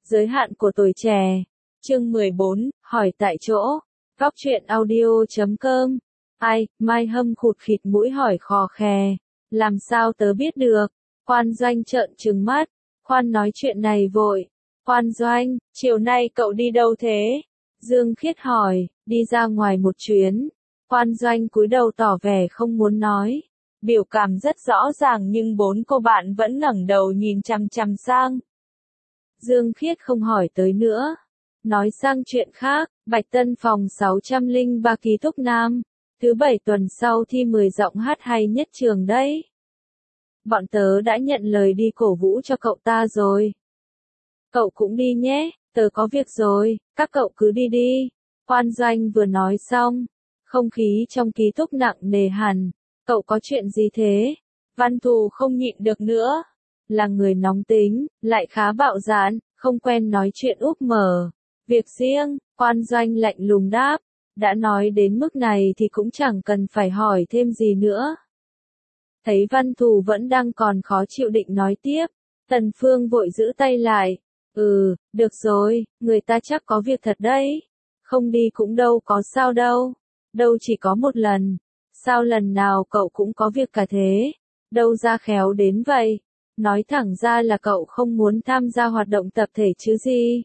Giới hạn của tuổi trẻ. Chương 14, hỏi tại chỗ. Góc truyện audio.com. Ai, Mai Hâm khụt khịt mũi hỏi khò khè. Làm sao tớ biết được? Quan Doanh trợn trừng mắt. Khoan nói chuyện này vội. Quan Doanh, chiều nay cậu đi đâu thế? Dương Khiết hỏi, đi ra ngoài một chuyến. Quan Doanh cúi đầu tỏ vẻ không muốn nói. Biểu cảm rất rõ ràng nhưng bốn cô bạn vẫn ngẩng đầu nhìn chằm chằm sang. Dương Khiết không hỏi tới nữa. Nói sang chuyện khác, Bạch Tân phòng 603 ký túc nam. Thứ bảy tuần sau thi 10 giọng hát hay nhất trường đấy. Bọn tớ đã nhận lời đi cổ vũ cho cậu ta rồi. Cậu cũng đi nhé, tớ có việc rồi, các cậu cứ đi đi. Quan Doanh vừa nói xong, không khí trong ký túc nặng nề hẳn. Cậu có chuyện gì thế? Văn Thù không nhịn được nữa. Là người nóng tính, lại khá bạo dạn, không quen nói chuyện úp mở. Việc riêng, Quan Doanh lạnh lùng đáp. Đã nói đến mức này thì cũng chẳng cần phải hỏi thêm gì nữa. Thấy Văn Thù vẫn đang còn khó chịu định nói tiếp. Tần Phương vội giữ tay lại. Được rồi, người ta chắc có việc thật đấy. Không đi cũng đâu có sao đâu. Đâu chỉ có một lần. Sao lần nào cậu cũng có việc cả thế? Đâu ra khéo đến vậy? Nói thẳng ra là cậu không muốn tham gia hoạt động tập thể chứ gì?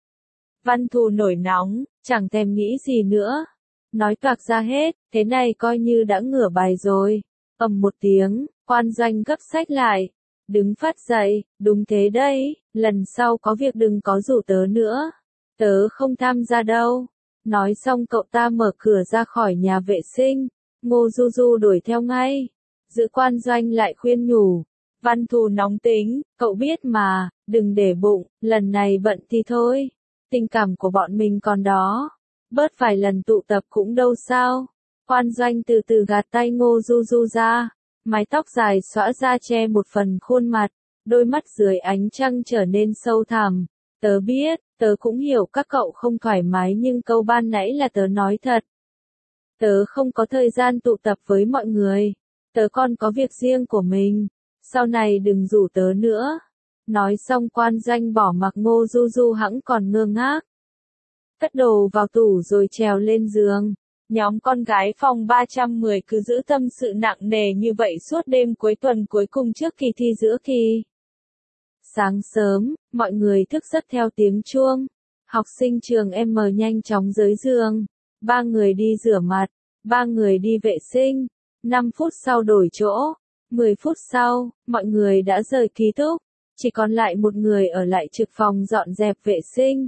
Văn Thù nổi nóng, chẳng thèm nghĩ gì nữa. Nói toạc ra hết, thế này coi như đã ngửa bài rồi. Ầm một tiếng, Quan Doanh gấp sách lại. Đứng phát dậy, đúng thế đấy, lần sau có việc đừng có rủ tớ nữa. Tớ không tham gia đâu. Nói xong cậu ta mở cửa ra khỏi nhà vệ sinh. Ngô Du Du đuổi theo ngay. Giữ Quan Doanh lại khuyên nhủ. Văn Thù nóng tính, cậu biết mà, đừng để bụng, lần này bận thì thôi. Tình cảm của bọn mình còn đó. Bớt vài lần tụ tập cũng đâu sao. Quan Doanh từ từ gạt tay Ngô Du Du ra. Mái tóc dài xõa ra che một phần khuôn mặt. Đôi mắt dưới ánh trăng trở nên sâu thẳm. Tớ biết, tớ cũng hiểu các cậu không thoải mái nhưng câu ban nãy là tớ nói thật. Tớ không có thời gian tụ tập với mọi người. Tớ còn có việc riêng của mình. Sau này đừng rủ tớ nữa. Nói xong Quan Doanh bỏ mặc Ngô Du Du hẵng còn ngơ ngác. Cất đồ vào tủ rồi trèo lên giường. Nhóm con gái phòng 310 cứ giữ tâm sự nặng nề như vậy suốt đêm cuối tuần cuối cùng trước kỳ thi giữa kỳ. Sáng sớm, mọi người thức giấc theo tiếng chuông. Học sinh trường M nhanh chóng dưới giường. 3 người đi rửa mặt, 3 người đi vệ sinh. 5 phút sau đổi chỗ. 10 phút sau, mọi người đã rời ký túc. Chỉ còn lại một người ở lại trực phòng dọn dẹp vệ sinh.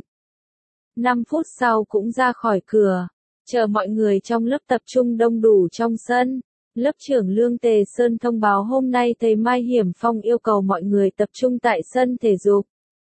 5 phút sau cũng ra khỏi cửa. Chờ mọi người trong lớp tập trung đông đủ trong sân. Lớp trưởng Lương Tề Sơn thông báo hôm nay thầy Mai Hiểm Phong yêu cầu mọi người tập trung tại sân thể dục.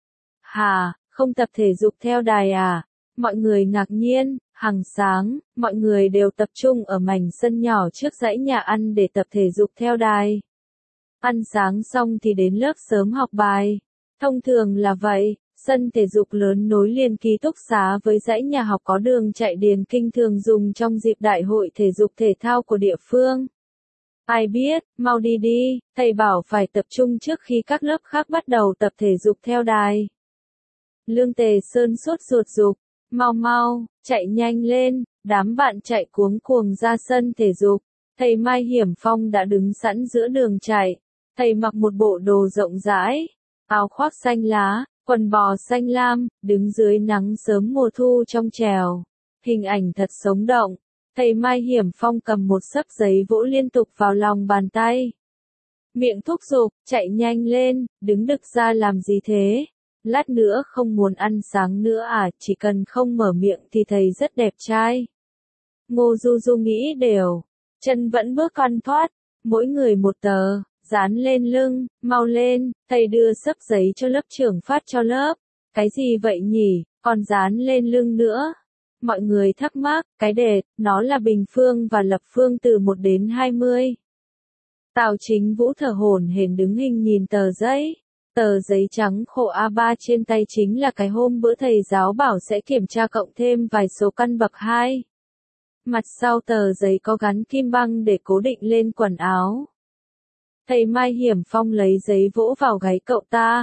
Hả, không tập thể dục theo đài à? Mọi người ngạc nhiên, hàng sáng, mọi người đều tập trung ở mảnh sân nhỏ trước dãy nhà ăn để tập thể dục theo đài. Ăn sáng xong thì đến lớp sớm học bài. Thông thường là vậy, sân thể dục lớn nối liền ký túc xá với dãy nhà học có đường chạy điền kinh thường dùng trong dịp đại hội thể dục thể thao của địa phương. Ai biết, mau đi đi, thầy bảo phải tập trung trước khi các lớp khác bắt đầu tập thể dục theo đài. Lương Tề Sơn sốt ruột giục, mau mau, chạy nhanh lên, đám bạn chạy cuống cuồng ra sân thể dục. Thầy Mai Hiểm Phong đã đứng sẵn giữa đường chạy. Thầy mặc một bộ đồ rộng rãi, áo khoác xanh lá, quần bò xanh lam, đứng dưới nắng sớm mùa thu trong trèo. Hình ảnh thật sống động. Thầy Mai Hiểm Phong cầm một xấp giấy vỗ liên tục vào lòng bàn tay. Miệng thúc giục, chạy nhanh lên, đứng đực ra làm gì thế? Lát nữa không muốn ăn sáng nữa à, chỉ cần không mở miệng thì thầy rất đẹp trai. Ngô Du Du nghĩ đều, chân vẫn bước con thoát, mỗi người một tờ. Dán lên lưng, mau lên, thầy đưa xấp giấy cho lớp trưởng phát cho lớp. Cái gì vậy nhỉ, còn dán lên lưng nữa. Mọi người thắc mắc, cái đề, nó là bình phương và lập phương từ 1 đến 20. Tào Chính Vũ thở hổn hển đứng hình nhìn tờ giấy. Tờ giấy trắng khổ A3 trên tay chính là cái hôm bữa thầy giáo bảo sẽ kiểm tra cộng thêm vài số căn bậc 2. Mặt sau tờ giấy có gắn kim băng để cố định lên quần áo. Thầy Mai Hiểm Phong lấy giấy vỗ vào gáy cậu ta.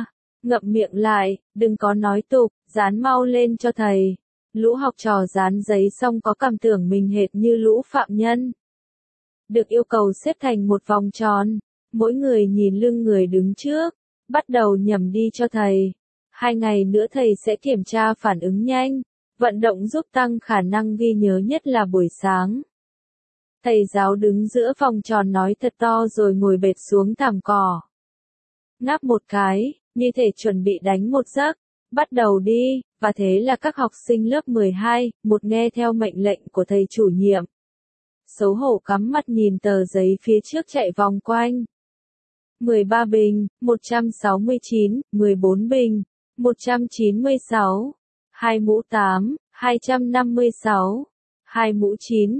ngậm miệng lại, đừng có nói tục, dán mau lên cho thầy. Lũ học trò dán giấy xong có cảm tưởng mình hệt như lũ phạm nhân. Được yêu cầu xếp thành một vòng tròn, mỗi người nhìn lưng người đứng trước, bắt đầu nhẩm đi cho thầy. 2 ngày nữa thầy sẽ kiểm tra phản ứng nhanh, vận động giúp tăng khả năng ghi nhớ nhất là buổi sáng. Thầy giáo đứng giữa vòng tròn nói thật to rồi ngồi bệt xuống thảm cỏ. Ngáp một cái, như thể chuẩn bị đánh một giấc, bắt đầu đi, và thế là các học sinh lớp 12, một nghe theo mệnh lệnh của thầy chủ nhiệm. Xấu hổ cắm mặt nhìn tờ giấy phía trước chạy vòng quanh. 13 bình, 169, 14 bình, 196, 2 mũ 8, 256, 2 mũ 9,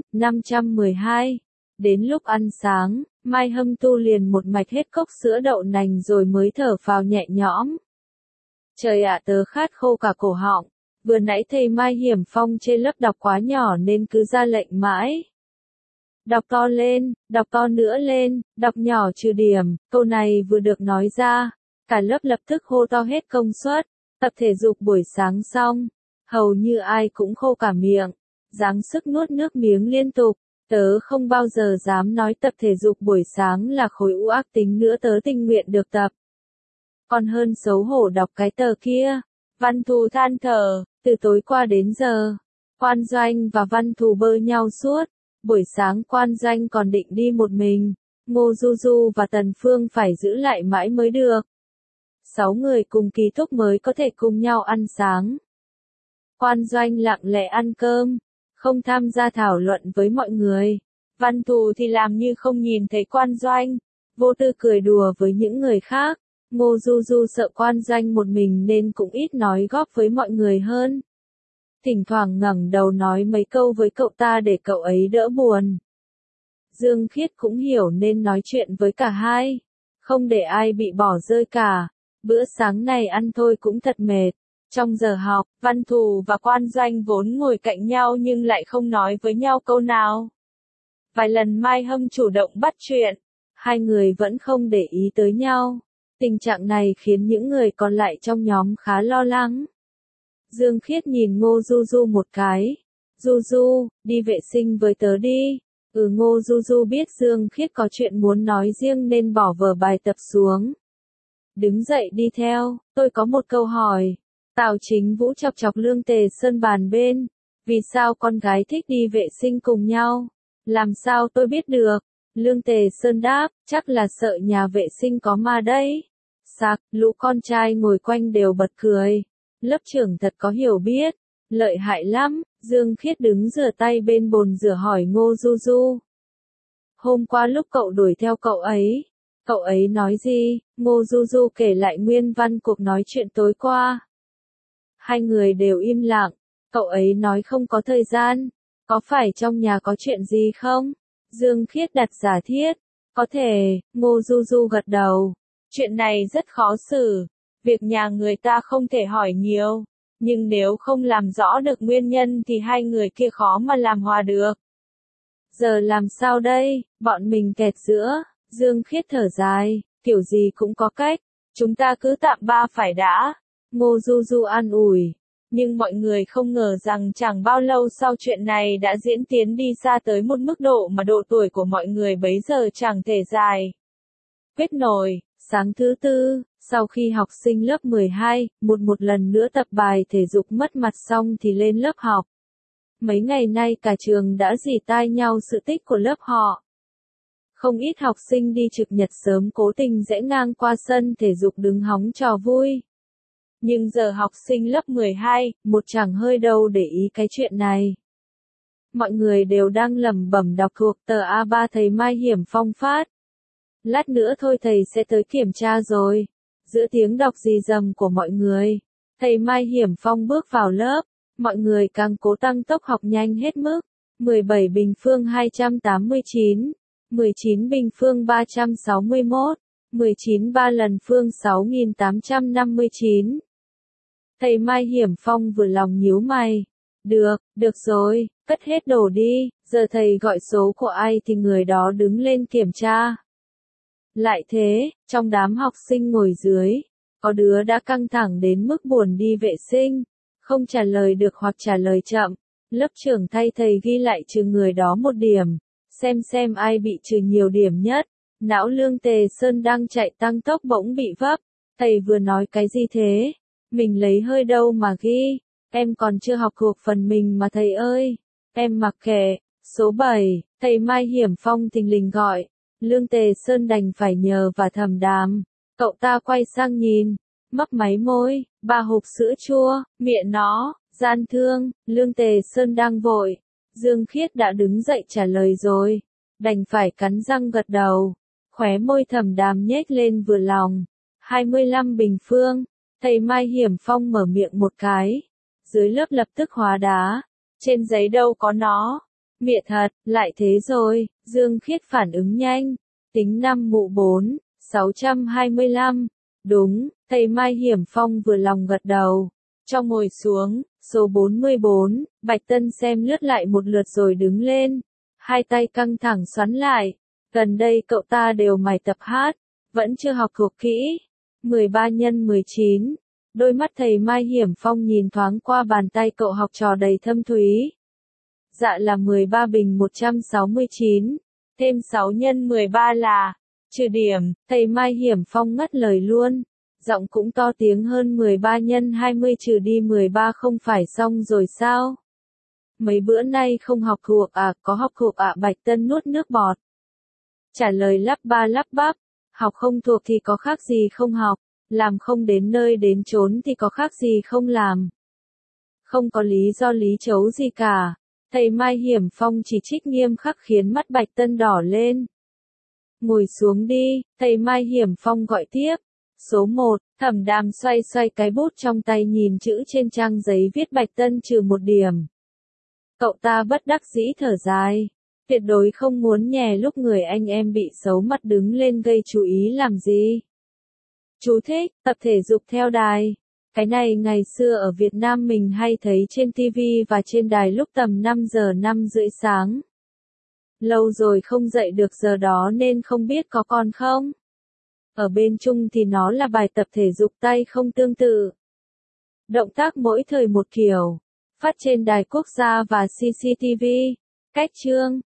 512. Đến lúc ăn sáng, Mai Hâm Tu liền một mạch hết cốc sữa đậu nành rồi mới thở phào nhẹ nhõm. Trời ạ, tớ khát khô cả cổ họng, vừa nãy thầy Mai Hiểm Phong trên lớp đọc quá nhỏ nên cứ ra lệnh mãi. Đọc to lên, đọc to nữa lên, đọc nhỏ trừ điểm, câu này vừa được nói ra, cả lớp lập tức hô to hết công suất. Tập thể dục buổi sáng xong, hầu như ai cũng khô cả miệng, dáng sức nuốt nước miếng liên tục. Tớ không bao giờ dám nói tập thể dục buổi sáng là khối u ác tính nữa, tớ tình nguyện được tập. Còn hơn xấu hổ đọc cái tờ kia. Văn Thù than thở, từ tối qua đến giờ, Quan Doanh và Văn Thù bơ nhau suốt. Buổi sáng Quan Doanh còn định đi một mình, Ngô Du Du và Tần Phương phải giữ lại mãi mới được. 6 người cùng ký túc mới có thể cùng nhau ăn sáng. Quan Doanh lặng lẽ ăn cơm, không tham gia thảo luận với mọi người. Văn Thù thì làm như không nhìn thấy Quan Doanh, vô tư cười đùa với những người khác. Ngô Du Du sợ Quan Doanh một mình nên cũng ít nói góp với mọi người hơn. Thỉnh thoảng ngẩng đầu nói mấy câu với cậu ta để cậu ấy đỡ buồn. Dương Khiết cũng hiểu nên nói chuyện với cả hai, không để ai bị bỏ rơi cả. Bữa sáng này ăn thôi cũng thật mệt. Trong giờ học, Văn Thù và Quan Doanh vốn ngồi cạnh nhau nhưng lại không nói với nhau câu nào. Vài lần Mai Hâm chủ động bắt chuyện, hai người vẫn không để ý tới nhau. Tình trạng này khiến những người còn lại trong nhóm khá lo lắng. Dương Khiết nhìn Ngô Du Du một cái. Du Du, đi vệ sinh với tớ đi. Ngô Du Du biết Dương Khiết có chuyện muốn nói riêng nên bỏ vở bài tập xuống. Đứng dậy đi theo, tôi có một câu hỏi. Tào Chính Vũ chọc chọc Lương Tề Sơn bàn bên. Vì sao con gái thích đi vệ sinh cùng nhau? Làm sao tôi biết được? Lương Tề Sơn đáp, chắc là sợ nhà vệ sinh có ma đấy. Sạc, lũ con trai ngồi quanh đều bật cười. Lớp trưởng thật có hiểu biết. Lợi hại lắm. Dương Khiết đứng rửa tay bên bồn rửa hỏi Ngô Du Du. Hôm qua lúc cậu đuổi theo cậu ấy nói gì? Ngô Du Du kể lại nguyên văn cuộc nói chuyện tối qua. Hai người đều im lặng. Cậu ấy nói không có thời gian. Có phải trong nhà có chuyện gì không? Dương Khiết đặt giả thiết. Có thể, Ngô Du Du gật đầu. Chuyện này rất khó xử. Việc nhà người ta không thể hỏi nhiều. Nhưng nếu không làm rõ được nguyên nhân thì hai người kia khó mà làm hòa được. Giờ làm sao đây? Bọn mình kẹt giữa. Dương Khiết thở dài. Kiểu gì cũng có cách. Chúng ta cứ tạm ba phải đã. Ngô Du Du an ủi. Nhưng mọi người không ngờ rằng chẳng bao lâu sau chuyện này đã diễn tiến đi xa tới một mức độ mà độ tuổi của mọi người bấy giờ chẳng thể dài. Quyết nổi, sáng thứ tư, sau khi học sinh lớp 12, một lần nữa tập bài thể dục mất mặt xong thì lên lớp học. Mấy ngày nay cả trường đã rỉ tai nhau sự tích của lớp họ. Không ít học sinh đi trực nhật sớm cố tình rẽ ngang qua sân thể dục đứng hóng trò vui. Nhưng giờ học sinh lớp 12, một chẳng hơi đâu để ý cái chuyện này. Mọi người đều đang lẩm bẩm đọc thuộc tờ A3 thầy Mai Hiểm Phong phát. Lát nữa thôi thầy sẽ tới kiểm tra rồi. Giữa tiếng đọc rì rầm của mọi người, thầy Mai Hiểm Phong bước vào lớp. Mọi người càng cố tăng tốc học nhanh hết mức. 17 bình phương 289, 19 bình phương 361, 19 3 lần phương 6859. Thầy Mai Hiểm Phong vừa lòng nhíu mày. Được rồi, cất hết đồ đi, giờ thầy gọi số của ai thì người đó đứng lên kiểm tra. Lại thế, trong đám học sinh ngồi dưới, Có đứa đã căng thẳng đến mức buồn đi vệ sinh, không trả lời được hoặc trả lời chậm. Lớp trưởng thay thầy ghi lại trừ người đó 1 điểm, xem ai bị trừ nhiều điểm nhất. Não Lương Tề Sơn đang chạy tăng tốc bỗng bị vấp. Thầy vừa nói cái gì thế? Mình lấy hơi đâu mà ghi, em còn chưa học thuộc phần mình mà thầy ơi. Em mặc kệ. Số 7, thầy Mai Hiểm Phong thình lình gọi. Lương Tề Sơn đành phải nhờ và Thẩm Đàm. Cậu ta quay sang nhìn, mấp máy môi, 3 hộp sữa chua, miệng nó, gian thương. Lương Tề Sơn đang vội. Dương Khiết đã đứng dậy trả lời rồi, đành phải cắn răng gật đầu. Khóe môi Thẩm Đàm nhếch lên vừa lòng. 25 bình phương. Thầy Mai Hiểm Phong mở miệng một cái. Dưới lớp lập tức hóa đá. Trên giấy đâu có nó. Mịa thật, lại thế rồi. Dương Khiết phản ứng nhanh. Tính 5 mụ 4, 625. Đúng, thầy Mai Hiểm Phong vừa lòng gật đầu. Cho ngồi xuống, số 44, Bạch Tân xem lướt lại một lượt rồi đứng lên. Hai tay căng thẳng xoắn lại. Gần đây cậu ta đều mải tập hát, vẫn chưa học thuộc kỹ. 13 x 19. Đôi mắt thầy Mai Hiểm Phong nhìn thoáng qua bàn tay cậu học trò đầy thâm thúy. Dạ là 13 bình 169. Thêm 6 x 13 là trừ điểm. Thầy Mai Hiểm Phong ngắt lời luôn. Giọng cũng to tiếng hơn. 13 x 20 trừ đi 13 không phải xong rồi sao? Mấy bữa nay không học thuộc à? Có học thuộc ạ? Bạch Tân nuốt nước bọt. Trả lời lắp ba lắp bắp. Học không thuộc thì có khác gì không học. Làm không đến nơi đến chốn thì có khác gì không làm. Không có lý do lý chấu gì cả. Thầy Mai Hiểm Phong chỉ trích nghiêm khắc khiến mắt Bạch Tân đỏ lên. Ngồi xuống đi, thầy Mai Hiểm Phong gọi tiếp. Số 1, Thẩm Đàm xoay xoay cái bút trong tay nhìn chữ trên trang giấy viết Bạch Tân trừ 1 điểm. Cậu ta bất đắc dĩ thở dài. Tuyệt đối không muốn nhè lúc người anh em bị xấu mặt đứng lên gây chú ý làm gì. Chú thích, tập thể dục theo đài. Cái này ngày xưa ở Việt Nam mình hay thấy trên TV và trên đài lúc tầm 5 giờ 5 rưỡi sáng. Lâu rồi không dậy được giờ đó nên không biết có còn không? Ở bên Trung thì nó là bài tập thể dục tay không tương tự. Động tác mỗi thời một kiểu. Phát trên đài quốc gia và CCTV. Cách chương